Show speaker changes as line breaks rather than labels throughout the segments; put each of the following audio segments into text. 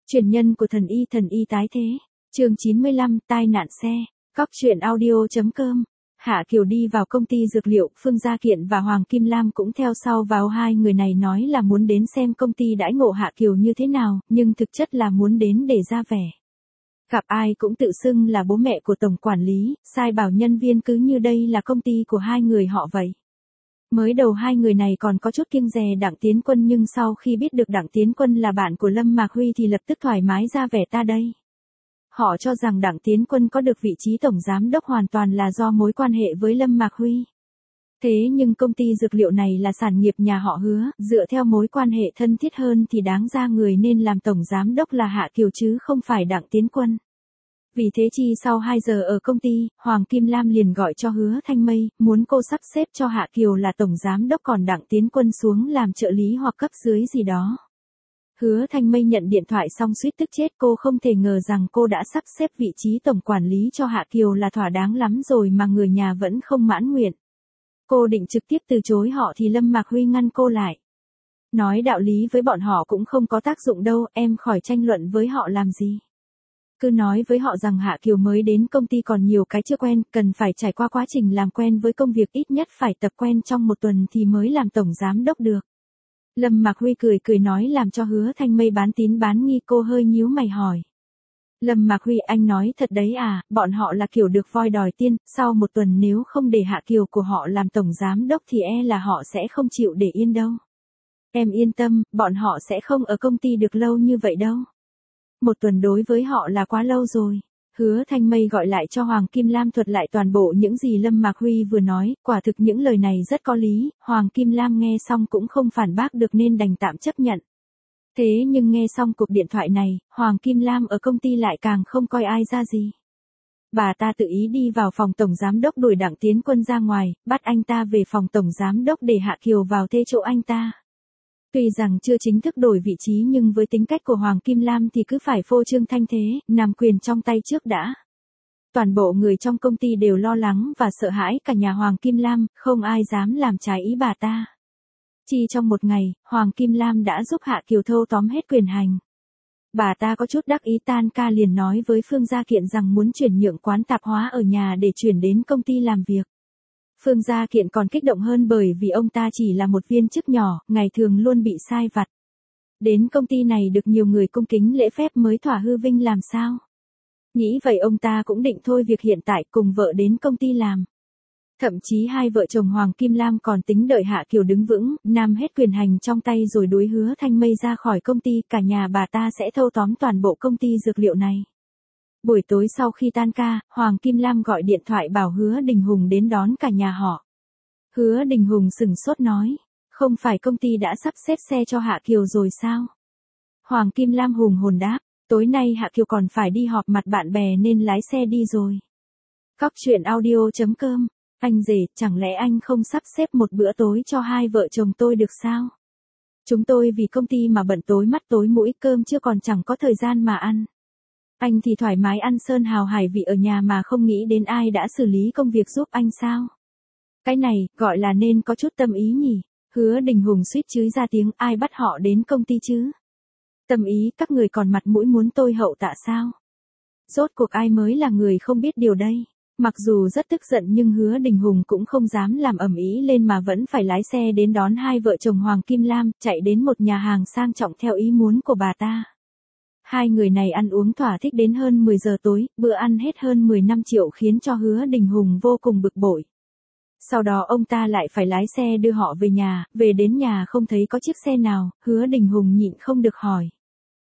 Truyền nhân của thần y tái thế. Chương 95, tai nạn xe. Cóc truyện audio.com. Hạ Kiều đi vào công ty dược liệu, Phương Gia Kiện và Hoàng Kim Lam cũng theo sau vào. Hai người này nói là muốn đến xem công ty đãi ngộ Hạ Kiều như thế nào, nhưng thực chất là muốn đến để ra vẻ. Gặp ai cũng tự xưng là bố mẹ của tổng quản lý, sai bảo nhân viên cứ như đây là công ty của hai người họ vậy. Mới đầu hai người này còn có chút kiêng dè Đặng Tiến Quân, nhưng sau khi biết được Đặng Tiến Quân là bạn của Lâm Mạc Huy thì lập tức thoải mái ra vẻ ta đây. Họ cho rằng Đặng Tiến Quân có được vị trí tổng giám đốc hoàn toàn là do mối quan hệ với Lâm Mạc Huy. Thế nhưng công ty dược liệu này là sản nghiệp nhà họ Hứa, dựa theo mối quan hệ thân thiết hơn thì đáng ra người nên làm tổng giám đốc là Hạ Kiều chứ không phải Đặng Tiến Quân. Vì thế chi sau 2 giờ ở công ty, Hoàng Kim Lam liền gọi cho Hứa Thanh Mây, muốn cô sắp xếp cho Hạ Kiều là tổng giám đốc còn Đặng Tiến Quân xuống làm trợ lý hoặc cấp dưới gì đó. Hứa Thanh Mây nhận điện thoại xong suýt tức chết, cô không thể ngờ rằng cô đã sắp xếp vị trí tổng quản lý cho Hạ Kiều là thỏa đáng lắm rồi mà người nhà vẫn không mãn nguyện. Cô định trực tiếp từ chối họ thì Lâm Mạc Huy ngăn cô lại. Nói đạo lý với bọn họ cũng không có tác dụng đâu, em khỏi tranh luận với họ làm gì. Cứ nói với họ rằng Hạ Kiều mới đến công ty còn nhiều cái chưa quen, cần phải trải qua quá trình làm quen với công việc, ít nhất phải tập quen trong 1 tuần thì mới làm tổng giám đốc được. Lâm Mạc Huy cười nói làm cho Hứa Thanh Mây bán tín bán nghi. Cô hơi nhíu mày hỏi. Lâm Mạc Huy, anh nói thật đấy à? Bọn họ là kiểu được voi đòi tiên, sau 1 tuần nếu không để Hạ Kiều của họ làm tổng giám đốc thì là họ sẽ không chịu để yên đâu. Em yên tâm, bọn họ sẽ không ở công ty được lâu như vậy đâu. 1 tuần đối với họ là quá lâu rồi. Hứa Thanh Mây gọi lại cho Hoàng Kim Lam thuật lại toàn bộ những gì Lâm Mạc Huy vừa nói, quả thực những lời này rất có lý, Hoàng Kim Lam nghe xong cũng không phản bác được nên đành tạm chấp nhận. Thế nhưng nghe xong cuộc điện thoại này, Hoàng Kim Lam ở công ty lại càng không coi ai ra gì. Bà ta tự ý đi vào phòng tổng giám đốc đuổi Đặng Tiến Quân ra ngoài, bắt anh ta về phòng tổng giám đốc để Hạ Kiều vào thế chỗ anh ta. Tuy rằng chưa chính thức đổi vị trí nhưng với tính cách của Hoàng Kim Lam thì cứ phải phô trương thanh thế, nắm quyền trong tay trước đã. Toàn bộ người trong công ty đều lo lắng và sợ hãi cả nhà Hoàng Kim Lam, không ai dám làm trái ý bà ta. Chỉ trong 1 ngày, Hoàng Kim Lam đã giúp Hạ Kiều thâu tóm hết quyền hành. Bà ta có chút đắc ý tan ca liền nói với Phương Gia Kiện rằng muốn chuyển nhượng quán tạp hóa ở nhà để chuyển đến công ty làm việc. Phương Gia Kiện còn kích động hơn bởi vì ông ta chỉ là một viên chức nhỏ, ngày thường luôn bị sai vặt. Đến công ty này được nhiều người cung kính lễ phép mới thỏa hư vinh làm sao. Nghĩ vậy ông ta cũng định thôi việc hiện tại cùng vợ đến công ty làm. Thậm chí hai vợ chồng Hoàng Kim Lam còn tính đợi Hạ Kiều đứng vững, nắm hết quyền hành trong tay rồi đuổi Hứa Thanh Mây ra khỏi công ty, cả nhà bà ta sẽ thâu tóm toàn bộ công ty dược liệu này. Buổi tối sau khi tan ca, Hoàng Kim Lam gọi điện thoại bảo Hứa Đình Hùng đến đón cả nhà họ. Hứa Đình Hùng sửng sốt nói, không phải công ty đã sắp xếp xe cho Hạ Kiều rồi sao? Hoàng Kim Lam hùng hồn đáp, tối nay Hạ Kiều còn phải đi họp mặt bạn bè nên lái xe đi rồi. Cóc truyện audio.com. Anh rể, chẳng lẽ anh không sắp xếp một bữa tối cho hai vợ chồng tôi được sao? Chúng tôi vì công ty mà bận tối mắt tối mũi, cơm chưa còn chẳng có thời gian mà ăn. Anh thì thoải mái ăn sơn hào hải vị ở nhà mà không nghĩ đến ai đã xử lý công việc giúp anh sao? Cái này, gọi là nên có chút tâm ý nhỉ? Hứa Đình Hùng suýt chửi ra tiếng, ai bắt họ đến công ty chứ? Tâm ý, các người còn mặt mũi muốn tôi hậu tạ sao? Rốt cuộc ai mới là người không biết điều đây? Mặc dù rất tức giận nhưng Hứa Đình Hùng cũng không dám làm ầm ĩ lên mà vẫn phải lái xe đến đón hai vợ chồng Hoàng Kim Lam, chạy đến một nhà hàng sang trọng theo ý muốn của bà ta. Hai người này ăn uống thỏa thích đến hơn 10 giờ tối, bữa ăn hết hơn 15 triệu khiến cho Hứa Đình Hùng vô cùng bực bội. Sau đó ông ta lại phải lái xe đưa họ về nhà, về đến nhà không thấy có chiếc xe nào, Hứa Đình Hùng nhịn không được hỏi.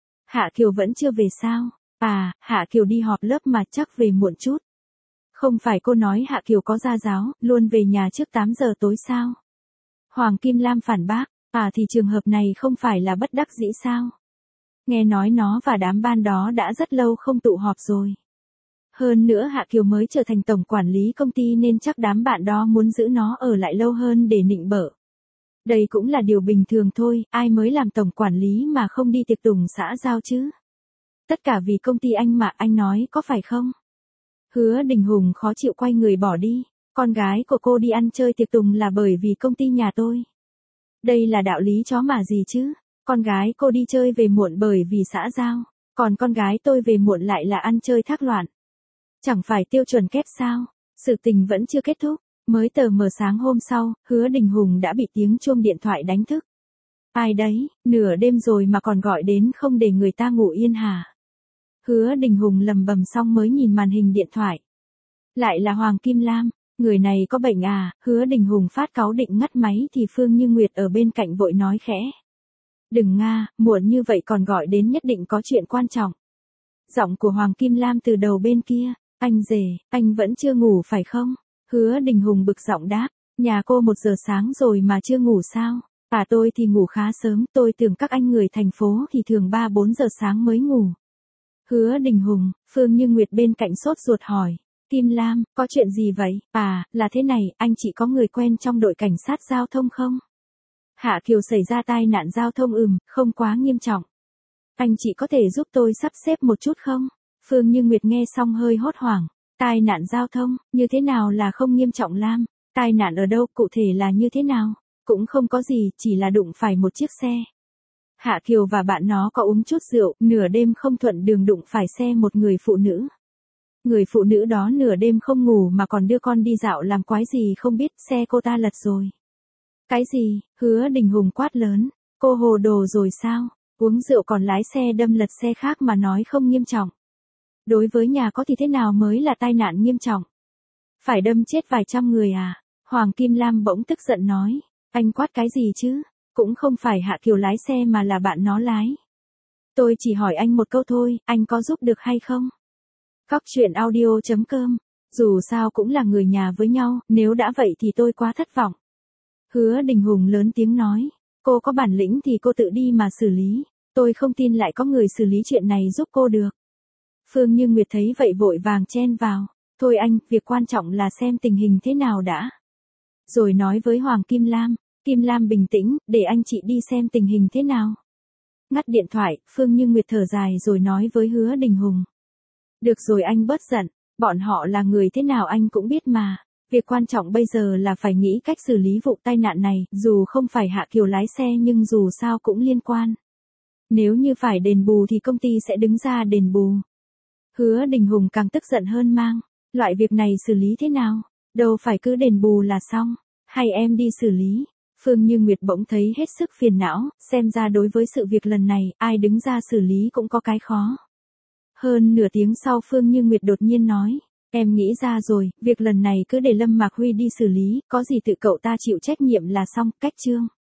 Hạ Kiều vẫn chưa về sao? À, Hạ Kiều đi họp lớp mà chắc về muộn chút. Không phải cô nói Hạ Kiều có gia giáo, luôn về nhà trước 8 giờ tối sao? Hoàng Kim Lam phản bác, à thì trường hợp này không phải là bất đắc dĩ sao? Nghe nói nó và đám ban đó đã rất lâu không tụ họp rồi. Hơn nữa Hạ Kiều mới trở thành tổng quản lý công ty nên chắc đám bạn đó muốn giữ nó ở lại lâu hơn để nịnh bợ. Đây cũng là điều bình thường thôi, ai mới làm tổng quản lý mà không đi tiệc tùng xã giao chứ? Tất cả vì công ty anh mà, anh nói có phải không? Hứa Đình Hùng khó chịu quay người bỏ đi. Con gái của cô đi ăn chơi tiệc tùng là bởi vì công ty nhà tôi. Đây là đạo lý chó mà gì chứ? Con gái cô đi chơi về muộn bởi vì xã giao. Còn con gái tôi về muộn lại là ăn chơi thác loạn. Chẳng phải tiêu chuẩn kép sao? Sự tình vẫn chưa kết thúc. Mới tờ mờ sáng hôm sau, Hứa Đình Hùng đã bị tiếng chuông điện thoại đánh thức. Ai đấy, nửa đêm rồi mà còn gọi đến không để người ta ngủ yên hả? Hứa Đình Hùng lầm bầm xong mới nhìn màn hình điện thoại. Lại là Hoàng Kim Lam, người này có bệnh à? Hứa Đình Hùng phát cáu định ngắt máy thì Phương Như Nguyệt ở bên cạnh vội nói khẽ. Đừng nga, muộn như vậy còn gọi đến nhất định có chuyện quan trọng. Giọng của Hoàng Kim Lam từ đầu bên kia, anh rể, anh vẫn chưa ngủ phải không? Hứa Đình Hùng bực giọng đáp, nhà cô 1 giờ sáng rồi mà chưa ngủ sao? Tôi thì ngủ khá sớm, tôi tưởng các anh người thành phố thì thường 3-4 giờ sáng mới ngủ. Hứa Đình Hùng, Phương Như Nguyệt bên cạnh sốt ruột hỏi, Kim Lam, có chuyện gì vậy? Là thế này, anh chị có người quen trong đội cảnh sát giao thông không? Hạ Kiều xảy ra tai nạn giao thông không quá nghiêm trọng. Anh chị có thể giúp tôi sắp xếp một chút không? Phương Như Nguyệt nghe xong hơi hốt hoảng. Tai nạn giao thông, như thế nào là không nghiêm trọng Lam? Tai nạn ở đâu, cụ thể là như thế nào? Cũng không có gì, chỉ là đụng phải một chiếc xe. Hạ Kiều và bạn nó có uống chút rượu, nửa đêm không thuận đường đụng phải xe một người phụ nữ. Người phụ nữ đó nửa đêm không ngủ mà còn đưa con đi dạo làm quái gì không biết, xe cô ta lật rồi. Cái gì? Hứa Đình Hùng quát lớn. Cô hồ đồ rồi sao? Uống rượu còn lái xe đâm lật xe khác mà nói không nghiêm trọng. Đối với nhà có thì thế nào mới là tai nạn nghiêm trọng? Phải đâm chết vài trăm người à? Hoàng Kim Lam bỗng tức giận nói. Anh quát cái gì chứ? Cũng không phải Hạ Kiều lái xe mà là bạn nó lái. Tôi chỉ hỏi anh một câu thôi, anh có giúp được hay không? Cóc truyện audio.com. Dù sao cũng là người nhà với nhau, nếu đã vậy thì tôi quá thất vọng. Hứa Đình Hùng lớn tiếng nói. Cô có bản lĩnh thì cô tự đi mà xử lý. Tôi không tin lại có người xử lý chuyện này giúp cô được. Phương Như Nguyệt thấy vậy vội vàng chen vào. Thôi anh, việc quan trọng là xem tình hình thế nào đã. Rồi nói với Hoàng Kim Lam. Kim Lam bình tĩnh, để anh chị đi xem tình hình thế nào. Ngắt điện thoại, Phương Như Nguyệt thở dài rồi nói với Hứa Đình Hùng. Được rồi anh bớt giận, bọn họ là người thế nào anh cũng biết mà. Việc quan trọng bây giờ là phải nghĩ cách xử lý vụ tai nạn này, dù không phải Hạ Kiều lái xe nhưng dù sao cũng liên quan. Nếu như phải đền bù thì công ty sẽ đứng ra đền bù. Hứa Đình Hùng càng tức giận hơn mang. Loại việc này xử lý thế nào? Đâu phải cứ đền bù là xong. Hay em đi xử lý. Phương Như Nguyệt bỗng thấy hết sức phiền não, xem ra đối với sự việc lần này, ai đứng ra xử lý cũng có cái khó. Hơn nửa tiếng sau Phương Như Nguyệt đột nhiên nói. Em nghĩ ra rồi, việc lần này cứ để Lâm Mạc Huy đi xử lý, có gì tự cậu ta chịu trách nhiệm là xong, cách chương.